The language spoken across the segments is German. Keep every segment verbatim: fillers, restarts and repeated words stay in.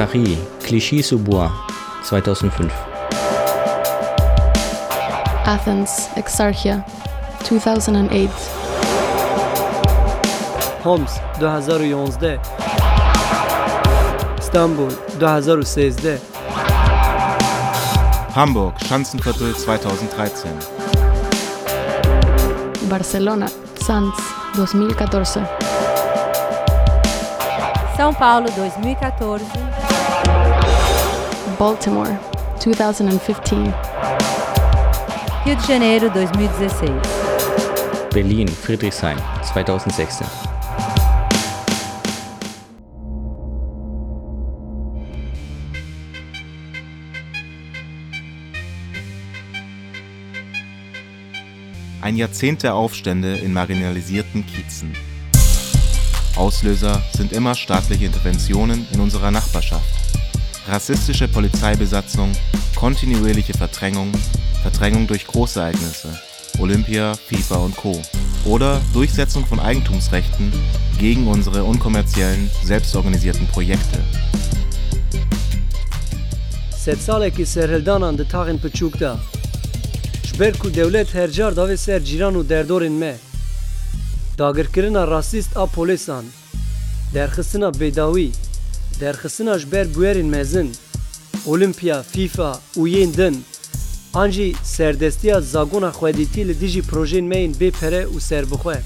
Paris, Clichy-sous-Bois, zweitausendfünf. Athens, Exarchia, zweitausendeight. Homs, twenty eleven. Istanbul, twenty sixteen. Hamburg, Schanzenviertel zweitausenddreizehn. Barcelona, Sanz, twenty fourteen. São Paulo, twenty fourteen. Baltimore, twenty fifteen. Rio de Janeiro, twenty sixteen. Berlin, Friedrichshain, zweitausendsechzehn. Ein Jahrzehnt der Aufstände in marginalisierten Kiezen. Auslöser sind immer staatliche Interventionen in unserer Nachbarschaft. Rassistische Polizeibesatzung, kontinuierliche Verdrängung, Verdrängung durch Großereignisse, Olympia, FIFA und Co. Oder Durchsetzung von Eigentumsrechten gegen unsere unkommerziellen, selbstorganisierten Projekte. Sed salekî serhildanan di taxên piçûk de ji ber ku dewlet hercar davê ser cîran û derdorên me, dagirkirina rasîst a polîsan, derxistina bêdawî, derxistina ji ber bûyerên mezin, Olympia, FIFA û yên din, an jî serdestiya zagona xwedîtî li dijî projeyên me yên bêpere û serbixwe.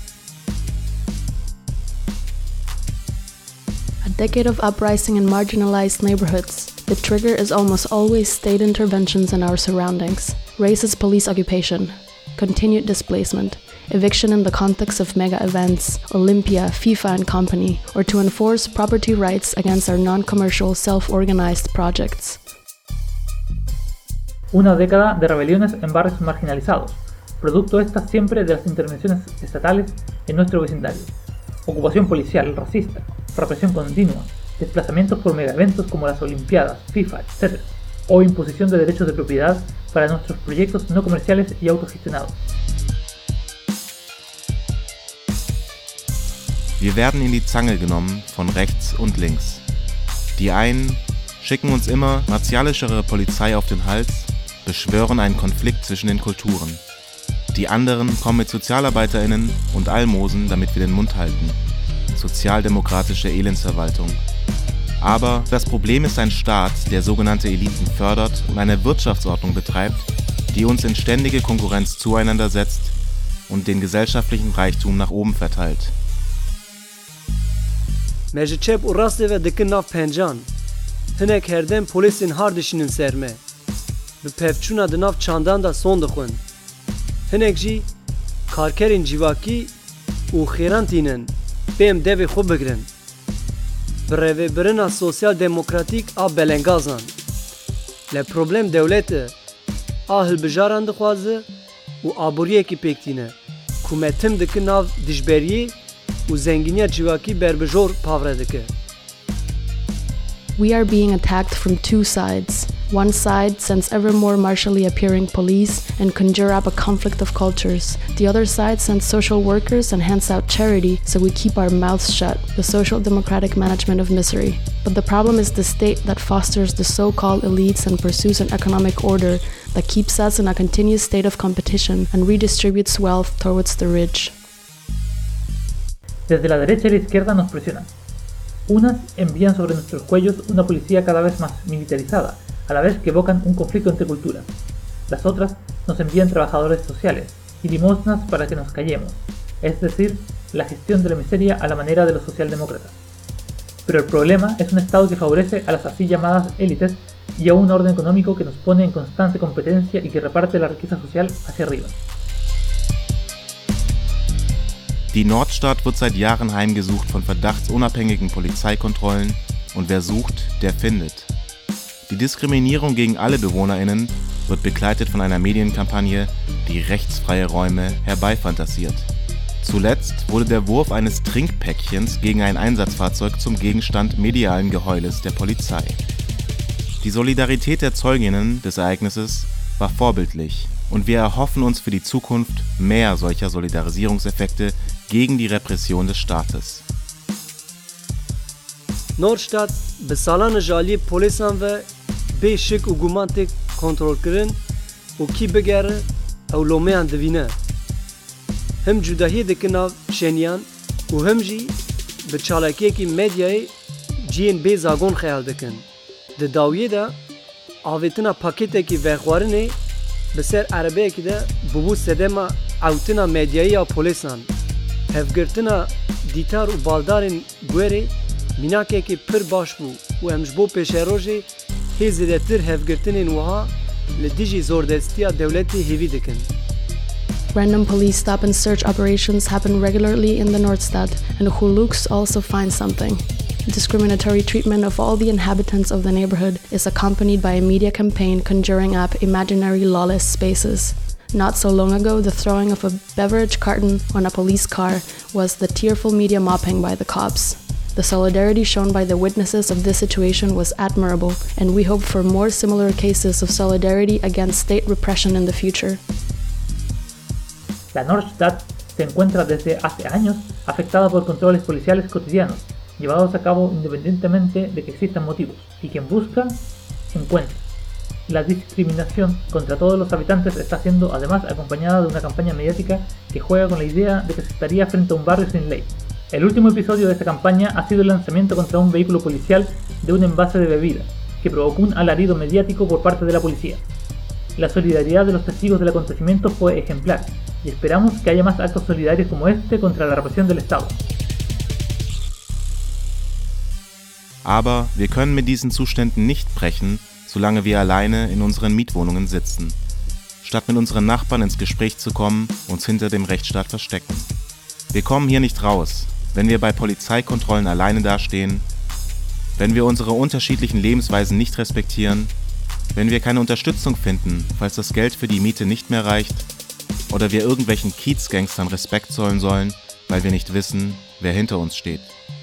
A decade of uprising in marginalized neighborhoods. The trigger is almost always state interventions in our surroundings. Racist police occupation, continued displacement, eviction in the context of mega events, Olympia, FIFA and company, or to enforce property rights against our non-commercial self-organized projects. Una década de rebeliones en barrios marginalizados, producto esta siempre de las intervenciones estatales en nuestro vecindario. Ocupación policial, racista, represión continua, desplazamientos por megaeventos como las Olimpiadas, FIFA, etcétera, o imposición de derechos de propiedad para nuestros proyectos no comerciales y autogestionados. Wir werden in die Zange genommen von rechts und links. Die einen schicken uns immer martialischere Polizei auf den Hals, beschwören einen Konflikt zwischen den Kulturen. Die anderen kommen mit SozialarbeiterInnen und Almosen, damit wir den Mund halten. Sozialdemokratische Elendsverwaltung. Aber das Problem ist ein Staat, der sogenannte Eliten fördert und eine Wirtschaftsordnung betreibt, die uns in ständige Konkurrenz zueinander setzt und den gesellschaftlichen Reichtum nach oben verteilt. Me ji çep û rastê ve dikin nav pencan. Hinek herdem polîsên har dişînin ser me. Bi pevçûna di nav çandan da son dixwin. Hinek jî karkerên civakî û xêran tînin pêm devê xwe bigirin. Bi rêvebirina sosyal demokratîk a belengazan. Le problem dewlet e, a hilbijaran dixwaze û aboriyekî pêktîne ku me tim dikin nav dijberiyê û zengîniya civakî berbijor pavre dike. We are being attacked from two sides. One side sends ever more martially appearing police and conjure up a conflict of cultures. The other side sends social workers and hands out charity so we keep our mouths shut, the social democratic management of misery. But the problem is the state that fosters the so-called elites and pursues an economic order that keeps us in a continuous state of competition and redistributes wealth towards the rich. Desde la derecha y la izquierda nos presionan. Unas envían sobre nuestros cuellos una policía cada vez más militarizada, a la vez que evocan un conflicto entre culturas. Las otras nos envían trabajadores sociales y limosnas para que nos callemos, es decir, la gestión de la miseria a la manera de los socialdemócratas. Pero el problema es un Estado que favorece a las así llamadas élites y a un orden económico que nos pone en constante competencia y que reparte la riqueza social hacia arriba. Die Nordstadt wird seit Jahren heimgesucht von verdachtsunabhängigen Polizeikontrollen und wer sucht, der findet. Die Diskriminierung gegen alle BewohnerInnen wird begleitet von einer Medienkampagne, die rechtsfreie Räume herbeifantasiert. Zuletzt wurde der Wurf eines Trinkpäckchens gegen ein Einsatzfahrzeug zum Gegenstand medialen Geheules der Polizei. Die Solidarität der Zeuginnen des Ereignisses war vorbildlich und wir erhoffen uns für die Zukunft mehr solcher Solidarisierungseffekte gegen die Repression des Staates. Nordstadt به سالان جالی پولیسان و به شک و گمان تک کنترل کرن و کی بگره او لومیان دوینه هم جداهی دکناو شنیان و هم جی به چالاکی که مدیای جین به زاگون خیال دکن ده داویه ده آویتنا پاکیته که وخوارنه به سر عربه که ده ببو سدما اوتنا مدیایی یا پولیسان هفگرتنا دیتار و بالدارن گوره میناکه که پر باش بو و امجبو پیشه روژه هزیده تر هفگرتنین وها لدیجی زوردستیا دولتی هیوی دکن. Random police stop and search operations happen regularly in the Nordstadt, and Hulux also finds something. Discriminatory treatment of all the inhabitants of the neighborhood is accompanied by a media campaign conjuring up imaginary lawless spaces. Not so long ago, the throwing of a beverage carton on a police car was the tearful media mopping by the cops. The solidarity shown by the witnesses of this situation was admirable, and we hope for more similar cases of solidarity against state repression in the future. La Nordstadt se encuentra desde hace años afectada por controles policiales cotidianos, llevados a cabo independientemente de que existan motivos, y quien busca, encuentra. La discriminación contra todos los habitantes está siendo además acompañada de una campaña mediática que juega con la idea de que se estaría frente a un barrio sin ley. El último episodio de esta campaña ha sido el lanzamiento contra un vehículo policial de un envase de bebida, que provocó un alarido mediático por parte de la policía. La solidaridad de los testigos del acontecimiento fue ejemplar, y esperamos que haya más actos solidarios como este contra la represión del Estado. Aber wir können mit diesen Zuständen nicht brechen, solange wir alleine in unseren Mietwohnungen sitzen, statt mit unseren Nachbarn ins Gespräch zu kommen, uns hinter dem Rechtsstaat verstecken. Wir kommen hier nicht raus, wenn wir bei Polizeikontrollen alleine dastehen, wenn wir unsere unterschiedlichen Lebensweisen nicht respektieren, wenn wir keine Unterstützung finden, falls das Geld für die Miete nicht mehr reicht, oder wir irgendwelchen Kiezgangstern Respekt zollen sollen, weil wir nicht wissen, wer hinter uns steht.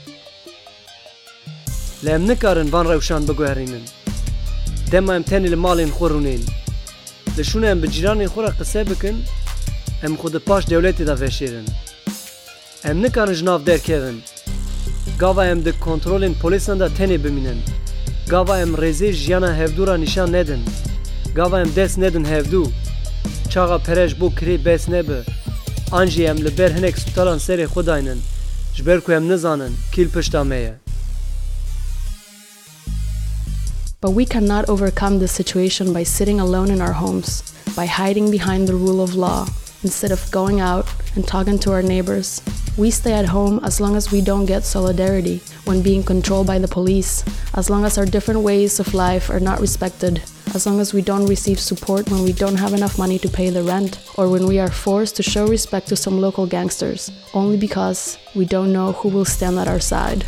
لم نکارن وان روشان بگوهرینن دما ام تاني لمالين خورونين لشون ام بجيرانين خورا قصه بكن ام خود پاش دولتي دا فشيرن ام نکارن جناف در كيفن گاوا ام ده کنترولين پولیسان دا تاني بمينن گاوا ام رزي جيانا هفدورا نشان ندن گاوا ام دست ندن هفدو چاقا پرش بو کری بس نبه انجي ام لبر هنك سوتالان سري خوداينن جبركو ام نزانن كيل پشتا ميه. But we cannot overcome this situation by sitting alone in our homes, by hiding behind the rule of law, instead of going out and talking to our neighbors. We stay at home as long as we don't get solidarity when being controlled by the police, as long as our different ways of life are not respected, as long as we don't receive support when we don't have enough money to pay the rent, or when we are forced to show respect to some local gangsters, only because we don't know who will stand at our side.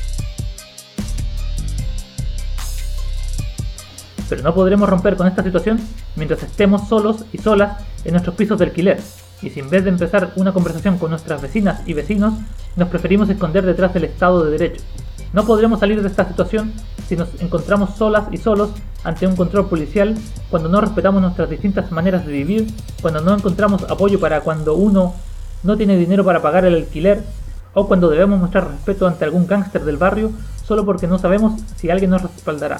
Pero no podremos romper con esta situación mientras estemos solos y solas en nuestros pisos de alquiler, y si en vez de empezar una conversación con nuestras vecinas y vecinos, nos preferimos esconder detrás del Estado de Derecho. No podremos salir de esta situación si nos encontramos solas y solos ante un control policial, cuando no respetamos nuestras distintas maneras de vivir, cuando no encontramos apoyo para cuando uno no tiene dinero para pagar el alquiler, o cuando debemos mostrar respeto ante algún gángster del barrio solo porque no sabemos si alguien nos respaldará.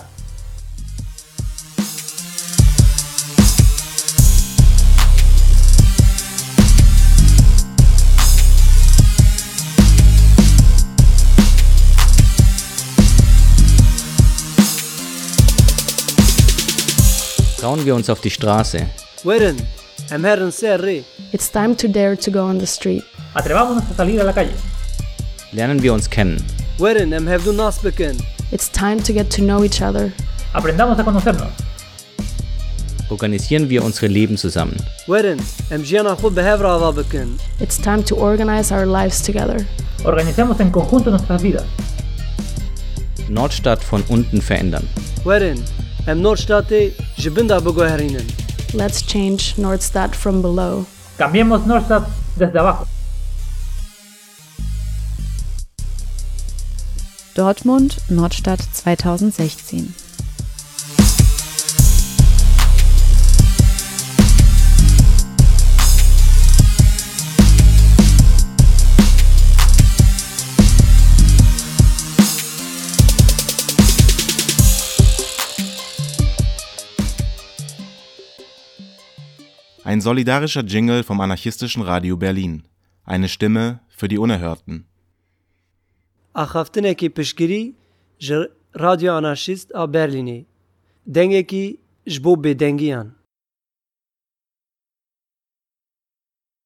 Trauen wir uns auf die Straße. ورن ام هرن سر ري It's time to dare to go on the street. Atrevámonos a salir a la calle. Lernen wir uns kennen. ورن ام هفدو ناس بكن It's time to get to know each other. Aprendamos a conocernos. Organisieren wir unsere Leben zusammen. ورن ام جيانا خود بهفر آوا بكن It's time to organize our lives together. Organicemos en conjunto nuestras vidas. Nordstadt von unten verändern. ورن ام نورشتاتي جبندا بگوهرینن Let's change Nordstadt from below. Cambiemos Nordstadt desde abajo. Dortmund, Nordstadt zweitausendsechzehn. Ein solidarischer Jingle vom anarchistischen Radio Berlin. Eine Stimme für die Unerhörten. Axaftinekî piştgirî ji Radio Anarşîst a Berlînê. Dengekî ji bo bêdengiyan.